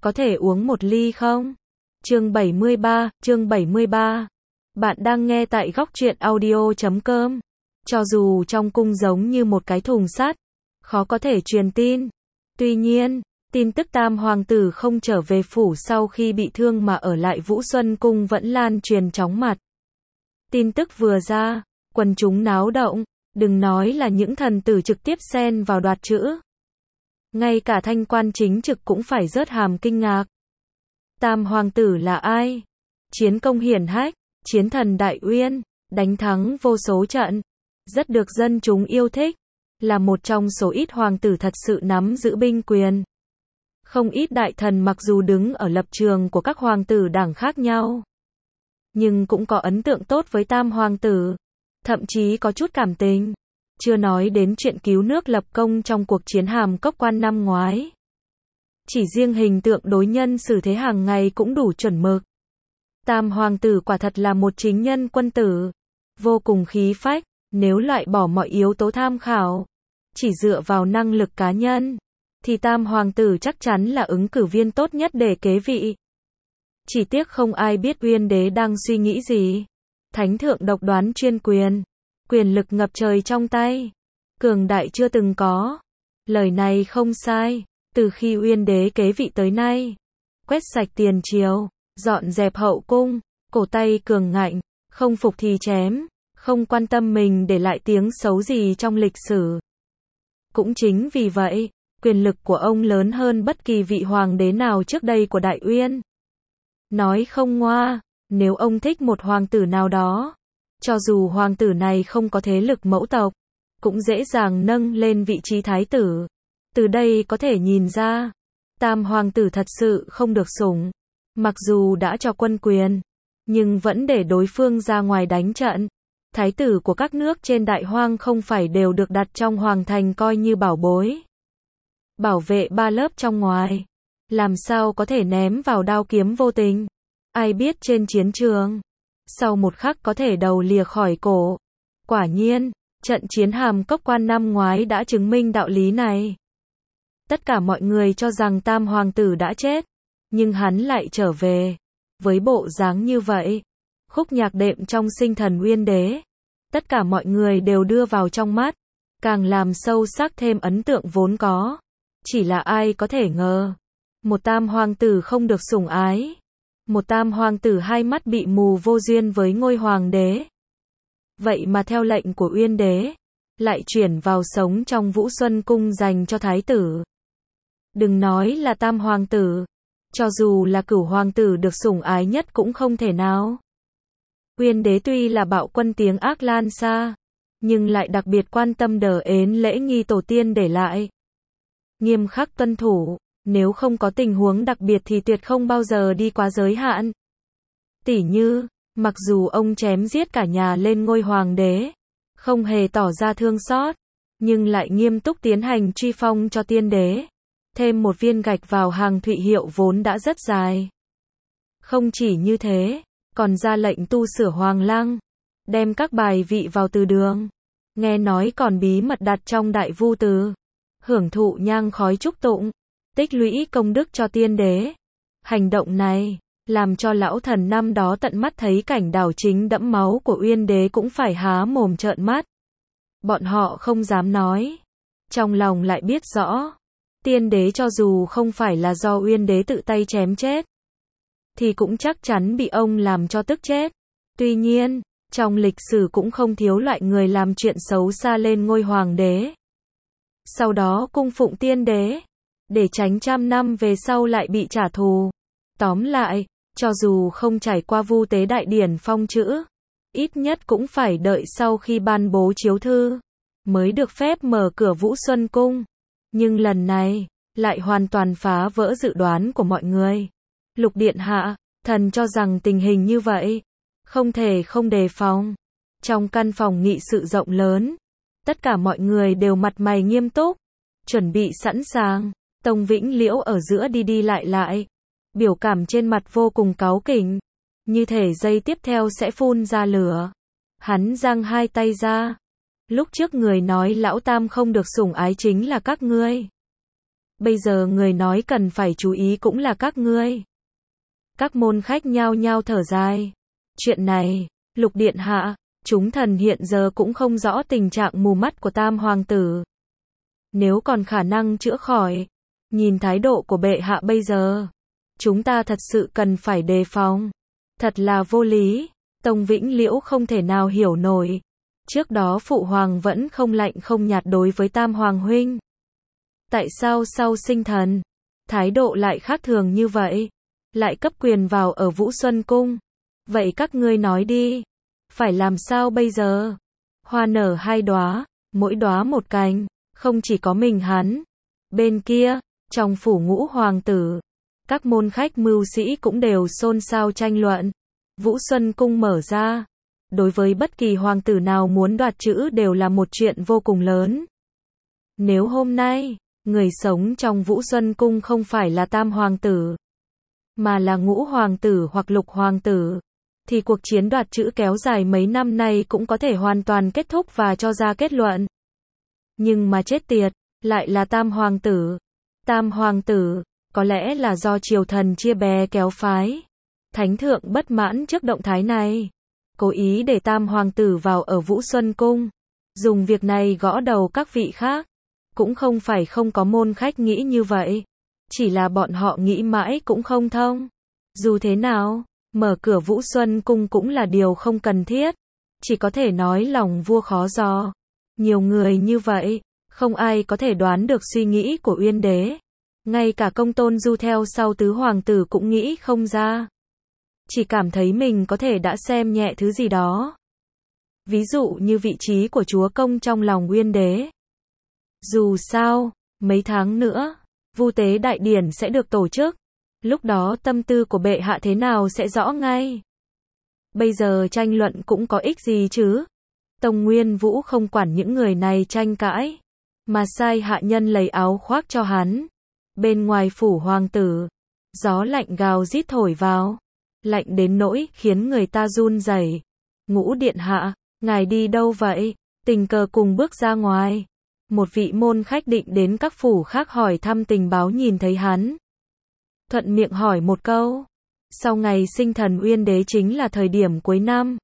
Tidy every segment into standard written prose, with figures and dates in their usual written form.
có thể uống một ly không? Chương 73. Bạn đang nghe tại góc truyện audio.com. Cho dù trong cung giống như một cái thùng sắt, khó có thể truyền tin. Tuy nhiên, tin tức Tam hoàng tử không trở về phủ sau khi bị thương mà ở lại Vũ Xuân cung vẫn lan truyền chóng mặt. Tin tức vừa ra, quần chúng náo động, đừng nói là những thần tử trực tiếp xen vào đoạt chữ. Ngay cả thanh quan chính trực cũng phải rớt hàm kinh ngạc. Tam hoàng tử là ai? Chiến công hiển hách, chiến thần Đại Uyên, đánh thắng vô số trận, rất được dân chúng yêu thích, là một trong số ít hoàng tử thật sự nắm giữ binh quyền. Không ít đại thần mặc dù đứng ở lập trường của các hoàng tử đảng khác nhau, nhưng cũng có ấn tượng tốt với Tam hoàng tử, thậm chí có chút cảm tình. Chưa nói đến chuyện cứu nước lập công trong cuộc chiến Hàm Cốc Quan năm ngoái. Chỉ riêng hình tượng đối nhân xử thế hàng ngày cũng đủ chuẩn mực. Tam hoàng tử quả thật là một chính nhân quân tử, vô cùng khí phách, nếu loại bỏ mọi yếu tố tham khảo, chỉ dựa vào năng lực cá nhân, thì Tam hoàng tử chắc chắn là ứng cử viên tốt nhất để kế vị. Chỉ tiếc không ai biết Uyên đế đang suy nghĩ gì. Thánh thượng độc đoán chuyên quyền, quyền lực ngập trời trong tay, cường đại chưa từng có. Lời này không sai, từ khi Uyên đế kế vị tới nay, quét sạch tiền triều, dọn dẹp hậu cung, cổ tay cường ngạnh, không phục thì chém, không quan tâm mình để lại tiếng xấu gì trong lịch sử. Cũng chính vì vậy, quyền lực của ông lớn hơn bất kỳ vị hoàng đế nào trước đây của Đại Uyên. Nói không ngoa, nếu ông thích một hoàng tử nào đó, cho dù hoàng tử này không có thế lực mẫu tộc, cũng dễ dàng nâng lên vị trí thái tử. Từ đây có thể nhìn ra, Tam hoàng tử thật sự không được sủng. Mặc dù đã cho quân quyền, nhưng vẫn để đối phương ra ngoài đánh trận. Thái tử của các nước trên đại hoang không phải đều được đặt trong hoàng thành coi như bảo bối. Bảo vệ ba lớp trong ngoài, làm sao có thể ném vào đao kiếm vô tình. Ai biết trên chiến trường, sau một khắc có thể đầu lìa khỏi cổ. Quả nhiên, trận chiến Hàm Cốc Quan năm ngoái đã chứng minh đạo lý này. Tất cả mọi người cho rằng Tam hoàng tử đã chết, nhưng hắn lại trở về. Với bộ dáng như vậy, khúc nhạc đệm trong sinh thần Uyên đế, tất cả mọi người đều đưa vào trong mắt, càng làm sâu sắc thêm ấn tượng vốn có. Chỉ là ai có thể ngờ, một Tam hoàng tử không được sủng ái, một Tam hoàng tử hai mắt bị mù vô duyên với ngôi hoàng đế. Vậy mà theo lệnh của Uyên đế, lại chuyển vào sống trong Vũ Xuân cung dành cho thái tử. Đừng nói là Tam hoàng tử, cho dù là Cửu hoàng tử được sủng ái nhất cũng không thể nào. Uyên đế tuy là bạo quân tiếng ác lan xa, nhưng lại đặc biệt quan tâm đờ ến lễ nghi tổ tiên để lại. Nghiêm khắc tuân thủ, nếu không có tình huống đặc biệt thì tuyệt không bao giờ đi quá giới hạn. Tỉ như, mặc dù ông chém giết cả nhà lên ngôi hoàng đế, không hề tỏ ra thương xót, nhưng lại nghiêm túc tiến hành truy phong cho tiên đế. Thêm một viên gạch vào hàng thụy hiệu vốn đã rất dài. Không chỉ như thế, còn ra lệnh tu sửa hoàng lăng, đem các bài vị vào từ đường. Nghe nói còn bí mật đặt trong đại vu từ, hưởng thụ nhang khói chúc tụng, tích lũy công đức cho tiên đế. Hành động này, làm cho lão thần năm đó tận mắt thấy cảnh đảo chính đẫm máu của Uyên đế cũng phải há mồm trợn mắt. Bọn họ không dám nói, trong lòng lại biết rõ, tiên đế cho dù không phải là do Uyên đế tự tay chém chết, thì cũng chắc chắn bị ông làm cho tức chết. Tuy nhiên, trong lịch sử cũng không thiếu loại người làm chuyện xấu xa lên ngôi hoàng đế, sau đó cung phụng tiên đế, để tránh trăm năm về sau lại bị trả thù. Tóm lại, cho dù không trải qua vu tế đại điển phong chữ, ít nhất cũng phải đợi sau khi ban bố chiếu thư, mới được phép mở cửa Vũ Xuân cung. Nhưng lần này, lại hoàn toàn phá vỡ dự đoán của mọi người. Lục điện hạ, thần cho rằng tình hình như vậy, không thể không đề phòng. Trong căn phòng nghị sự rộng lớn, tất cả mọi người đều mặt mày nghiêm túc, chuẩn bị sẵn sàng. Tông Vĩnh Liễu ở giữa đi đi lại, biểu cảm trên mặt vô cùng cáu kỉnh, như thể giây tiếp theo sẽ phun ra lửa. Hắn giang hai tay ra. Lúc trước người nói lão Tam không được sủng ái chính là các ngươi. Bây giờ người nói cần phải chú ý cũng là các ngươi. Các môn khách nhao nhao thở dài. Chuyện này, Lục điện hạ, chúng thần hiện giờ cũng không rõ tình trạng mù mắt của Tam hoàng tử. Nếu còn khả năng chữa khỏi, nhìn thái độ của bệ hạ bây giờ, chúng ta thật sự cần phải đề phòng. Thật là vô lý, Tông Vĩnh Liễu không thể nào hiểu nổi. Trước đó phụ hoàng vẫn không lạnh không nhạt đối với Tam hoàng huynh. Tại sao sau sinh thần, thái độ lại khác thường như vậy? Lại cấp quyền vào ở Vũ Xuân Cung. Vậy các ngươi nói đi, phải làm sao bây giờ? Hoa nở 2 đóa, mỗi đóa một cành, không chỉ có mình hắn. Bên kia, trong phủ Ngũ hoàng tử, các môn khách mưu sĩ cũng đều xôn xao tranh luận. Vũ Xuân Cung mở ra, đối với bất kỳ hoàng tử nào muốn đoạt chữ đều là một chuyện vô cùng lớn. Nếu hôm nay, người sống trong Vũ Xuân Cung không phải là Tam hoàng tử, mà là Ngũ hoàng tử hoặc Lục hoàng tử, thì cuộc chiến đoạt chữ kéo dài mấy năm nay cũng có thể hoàn toàn kết thúc và cho ra kết luận. Nhưng mà chết tiệt, lại là Tam hoàng tử. Tam hoàng tử, có lẽ là do triều thần chia bè kéo phái. Thánh thượng bất mãn trước động thái này, cố ý để Tam hoàng tử vào ở Vũ Xuân Cung, dùng việc này gõ đầu các vị khác. Cũng không phải không có môn khách nghĩ như vậy, chỉ là bọn họ nghĩ mãi cũng không thông. Dù thế nào, mở cửa Vũ Xuân Cung cũng là điều không cần thiết, chỉ có thể nói lòng vua khó dò. Nhiều người như vậy, không ai có thể đoán được suy nghĩ của Uyên đế. Ngay cả Công Tôn Du theo sau tứ hoàng tử cũng nghĩ không ra. Chỉ cảm thấy mình có thể đã xem nhẹ thứ gì đó. Ví dụ như vị trí của chúa công trong lòng Uyên đế. Dù sao, mấy tháng nữa, Vu tế đại điển sẽ được tổ chức. Lúc đó tâm tư của bệ hạ thế nào sẽ rõ ngay. Bây giờ tranh luận cũng có ích gì chứ. Tông Nguyên Vũ không quản những người này tranh cãi, mà sai hạ nhân lấy áo khoác cho hắn. Bên ngoài phủ hoàng tử, gió lạnh gào rít thổi vào, lạnh đến nỗi khiến người ta run rẩy. Ngũ điện hạ, ngài đi đâu vậy? Tình cờ cùng bước ra ngoài. Một vị môn khách định đến các phủ khác hỏi thăm tình báo nhìn thấy hắn. Thuận miệng hỏi một câu. Sau ngày sinh thần Uyên đế chính là thời điểm cuối năm.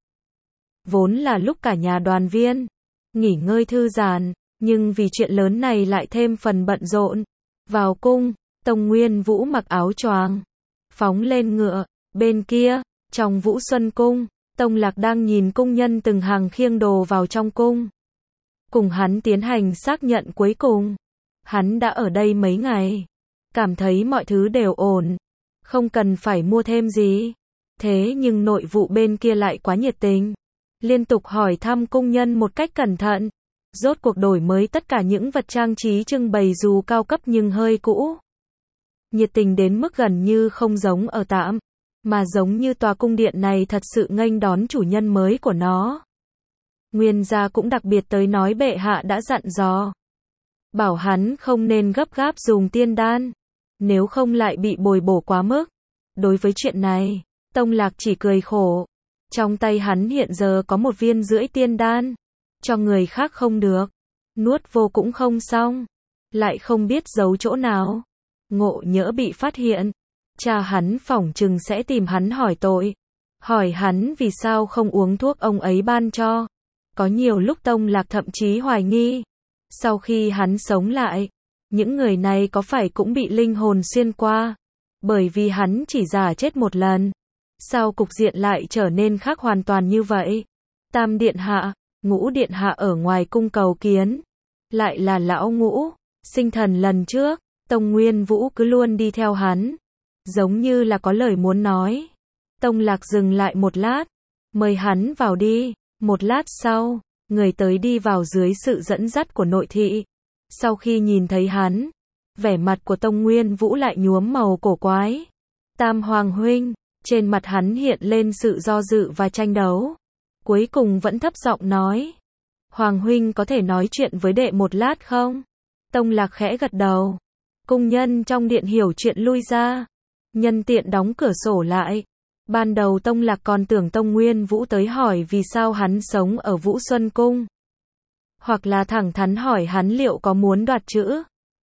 Vốn là lúc cả nhà đoàn viên, nghỉ ngơi thư giãn, nhưng vì chuyện lớn này lại thêm phần bận rộn. Vào cung, Tông Nguyên Vũ mặc áo choàng, phóng lên ngựa. Bên kia, trong Vũ Xuân Cung, Tông Lạc đang nhìn cung nhân từng hàng khiêng đồ vào trong cung. Cùng hắn tiến hành xác nhận cuối cùng. Hắn đã ở đây mấy ngày, cảm thấy mọi thứ đều ổn, không cần phải mua thêm gì. Thế nhưng nội vụ bên kia lại quá nhiệt tình, liên tục hỏi thăm cung nhân một cách cẩn thận. Rốt cuộc đổi mới tất cả những vật trang trí trưng bày dù cao cấp nhưng hơi cũ. Nhiệt tình đến mức gần như không giống ở tạm, mà giống như tòa cung điện này thật sự nghênh đón chủ nhân mới của nó. Nguyên gia cũng đặc biệt tới nói bệ hạ đã dặn dò, bảo hắn không nên gấp gáp dùng tiên đan, nếu không lại bị bồi bổ quá mức. Đối với chuyện này, Tông Lạc chỉ cười khổ. Trong tay hắn hiện giờ có 1,5 viên tiên đan, cho người khác không được, nuốt vô cũng không xong, lại không biết giấu chỗ nào. Ngộ nhỡ bị phát hiện, cha hắn phỏng chừng sẽ tìm hắn hỏi tội, hỏi hắn vì sao không uống thuốc ông ấy ban cho. Có nhiều lúc Tông Lạc thậm chí hoài nghi, sau khi hắn sống lại, những người này có phải cũng bị linh hồn xuyên qua, bởi vì hắn chỉ giả chết một lần. Sao cục diện lại trở nên khác hoàn toàn như vậy? Tam điện hạ, Ngũ điện hạ ở ngoài cung cầu kiến, lại là lão Ngũ, sinh thần lần trước. Tông Nguyên Vũ cứ luôn đi theo hắn, giống như là có lời muốn nói. Tông Lạc dừng lại một lát, mời hắn vào đi. Một lát sau, người tới đi vào dưới sự dẫn dắt của nội thị. Sau khi nhìn thấy hắn, vẻ mặt của Tông Nguyên Vũ lại nhuốm màu cổ quái. Tam hoàng huynh, trên mặt hắn hiện lên sự do dự và tranh đấu. Cuối cùng vẫn thấp giọng nói, hoàng huynh có thể nói chuyện với đệ một lát không? Tông Lạc khẽ gật đầu. Cung nhân trong điện hiểu chuyện lui ra, nhân tiện đóng cửa sổ lại. Ban đầu Tông Lạc còn tưởng Tông Nguyên Vũ tới hỏi vì sao hắn sống ở Vũ Xuân Cung, hoặc là thẳng thắn hỏi hắn liệu có muốn đoạt chữ.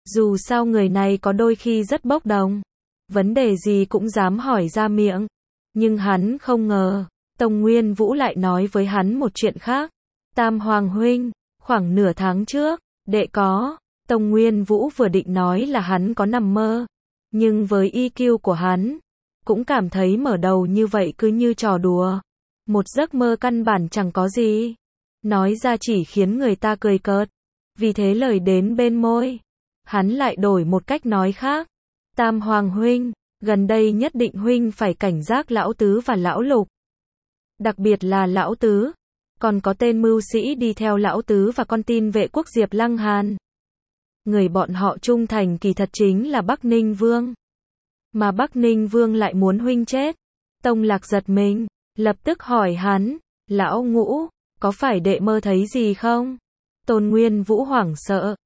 Dù sao người này có đôi khi rất bốc đồng. Vấn đề gì cũng dám hỏi ra miệng. Nhưng hắn không ngờ, Tông Nguyên Vũ lại nói với hắn một chuyện khác. Tam Hoàng huynh, khoảng nửa tháng trước, đệ có. Tông Nguyên Vũ vừa định nói là hắn có nằm mơ. Nhưng với EQ của hắn, cũng cảm thấy mở đầu như vậy cứ như trò đùa. Một giấc mơ căn bản chẳng có gì. Nói ra chỉ khiến người ta cười cợt. Vì thế lời đến bên môi, hắn lại đổi một cách nói khác. Tam Hoàng huynh, gần đây nhất định huynh phải cảnh giác lão tứ và lão lục. Đặc biệt là lão tứ, còn có tên mưu sĩ đi theo lão tứ và con tin vệ quốc Diệp Lăng Hàn. Người bọn họ trung thành kỳ thật chính là Bắc Ninh Vương. Mà Bắc Ninh Vương lại muốn huynh chết. Tông Lạc giật mình, lập tức hỏi hắn, lão Ngũ, có phải đệ mơ thấy gì không? Tôn Nguyên Vũ hoảng sợ.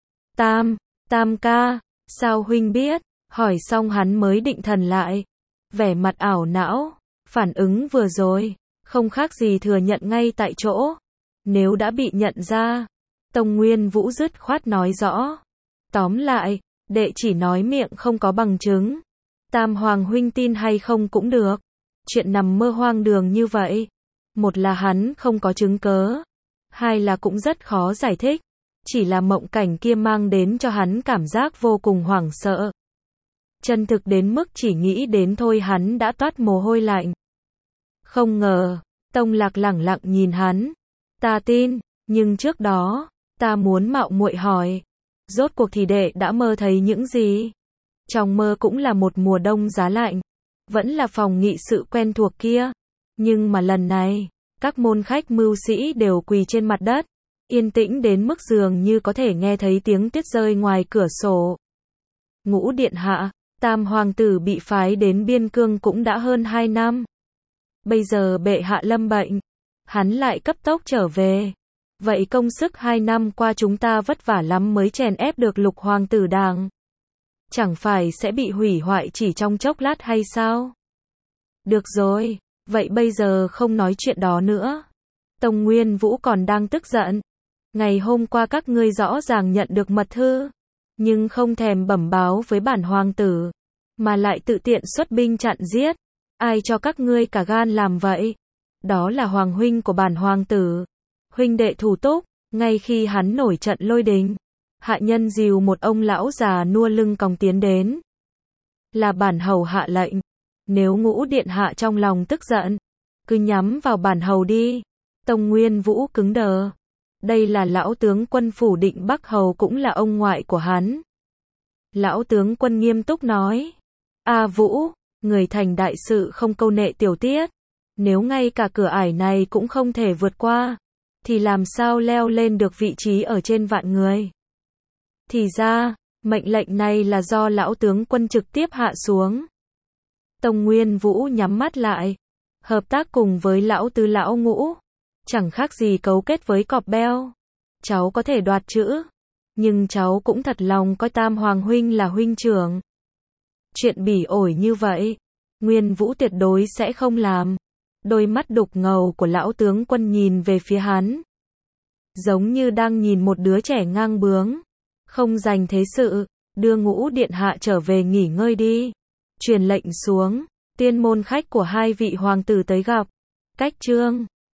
Tam ca, sao huynh biết? Hỏi xong hắn mới định thần lại. Vẻ mặt ảo não, phản ứng vừa rồi, không khác gì thừa nhận ngay tại chỗ. Nếu đã bị nhận ra, Tông Nguyên Vũ dứt khoát nói rõ. Tóm lại, đệ chỉ nói miệng không có bằng chứng. Tam Hoàng huynh tin hay không cũng được. Chuyện nằm mơ hoang đường như vậy. Một là hắn không có chứng cớ. Hai là cũng rất khó giải thích. Chỉ là mộng cảnh kia mang đến cho hắn cảm giác vô cùng hoảng sợ. Chân thực đến mức chỉ nghĩ đến thôi hắn đã toát mồ hôi lạnh. Không ngờ, Tông Lạc lẳng lặng nhìn hắn. Ta tin, nhưng trước đó, ta muốn mạo muội hỏi. Rốt cuộc thì đệ đã mơ thấy những gì? Trong mơ cũng là một mùa đông giá lạnh. Vẫn là phòng nghị sự quen thuộc kia. Nhưng mà lần này, các môn khách mưu sĩ đều quỳ trên mặt đất. Yên tĩnh đến mức dường như có thể nghe thấy tiếng tuyết rơi ngoài cửa sổ. Ngũ điện hạ, Tam hoàng tử bị phái đến biên cương cũng đã hơn 2 năm. Bây giờ bệ hạ lâm bệnh, hắn lại cấp tốc trở về. Vậy công sức 2 năm qua chúng ta vất vả lắm mới chèn ép được Lục hoàng tử đàng. Chẳng phải sẽ bị hủy hoại chỉ trong chốc lát hay sao? Được rồi, vậy bây giờ không nói chuyện đó nữa. Tông Nguyên Vũ còn đang tức giận. Ngày hôm qua các ngươi rõ ràng nhận được mật thư, nhưng không thèm bẩm báo với bản hoàng tử, mà lại tự tiện xuất binh chặn giết. Ai cho các ngươi cả gan làm vậy? Đó là hoàng huynh của bản hoàng tử. Huynh đệ thủ túc, ngay khi hắn nổi trận lôi đình, hạ nhân dìu một ông lão già nua lưng còng tiến đến. Là bản hầu hạ lệnh. Nếu Ngũ điện hạ trong lòng tức giận, cứ nhắm vào bản hầu đi. Tông Nguyên Vũ cứng đờ. Đây là lão tướng quân phủ Định Bắc hầu cũng là ông ngoại của hắn. Lão tướng quân nghiêm túc nói. A Vũ, người thành đại sự không câu nệ tiểu tiết. Nếu ngay cả cửa ải này cũng không thể vượt qua, thì làm sao leo lên được vị trí ở trên vạn người? Thì ra, mệnh lệnh này là do lão tướng quân trực tiếp hạ xuống. Tông Nguyên Vũ nhắm mắt lại. Hợp tác cùng với lão tứ lão Ngũ. Chẳng khác gì cấu kết với cọp beo. Cháu có thể đoạt chữ, nhưng cháu cũng thật lòng coi Tam Hoàng huynh là huynh trưởng. Chuyện bỉ ổi như vậy, Nguyên Vũ tuyệt đối sẽ không làm. Đôi mắt đục ngầu của lão tướng quân nhìn về phía hắn, giống như đang nhìn một đứa trẻ ngang bướng. Không dành thế sự, đưa Ngũ điện hạ trở về nghỉ ngơi đi. Truyền lệnh xuống, tiên môn khách của 2 vị hoàng tử tới gặp. Cách chương